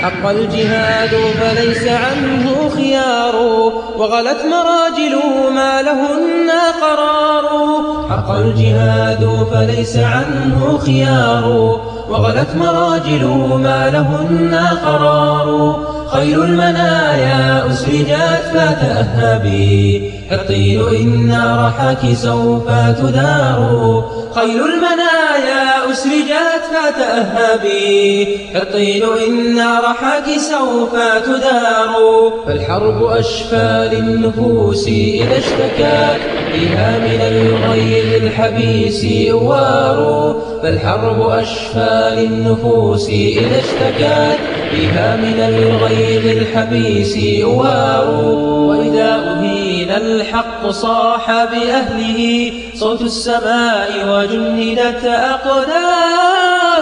حق الجهاد فليس عنه خيار، وغلت مراجل ما لهن قرار. حق الجهاد فليس عنه خيار، وغلت مراجل ما لهن قرار. خير المنايا أسرجت فتأهبي، حطين إن رحاك سوف تدار. خير المنايا أسرجت فتأهبي، حطين إن رحاك سوف تدار. فالحرب أشفى للنفوس إذا اشتكت، فيها من الغيظ الحبيس إوار. فالحرب أشفى للنفوس إذا اشتكت، فيها من الغيظ الحبيس إوار. وإذا أهين الحق صاح بأهله صوت السماء وجندت أقدار.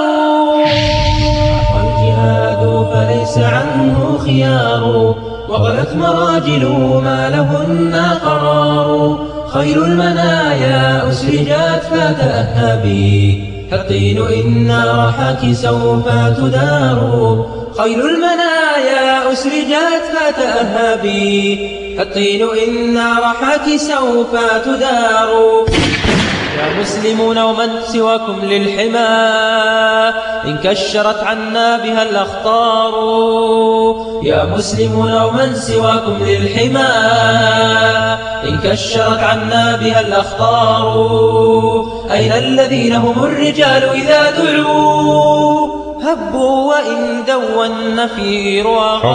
والجهاد فليس عنه خيار، وغلت مراجل ما لهن قرار. خير المنايا أسرجت فتأهبي، حطين إن رحاك سوف تدار. خير المنايا أسرجت فتأهبي، حطين إن رحاك سوف تدار. يا مسلمون ومن سواكم للحمى، إن كشرت عنا بها الأخطار. يا مسلمون ومن سواكم للحمى، إن كشرت عنا بها الأخطار. أين الذين هم الرجال إذا دعوا، هبوا وإن دوا النفير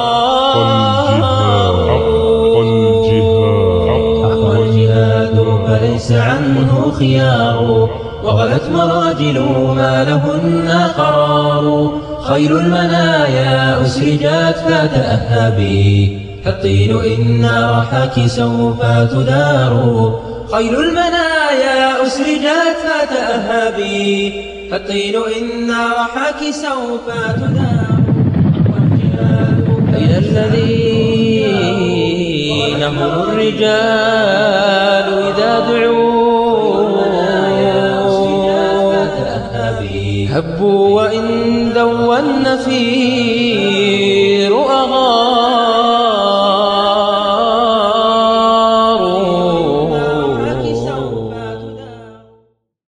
فليس عنه خيار، وغلت مراجل ما لهن قرار. خير المنايا أسرجت فتأهبي، حطين إن رحاك سوف تدار. خير المنايا أسرجت فتأهبي، حطين إن رحاك سوف تدار. أين الذين هم الرجال إذا دعوا، هبوا وإن دوا النفير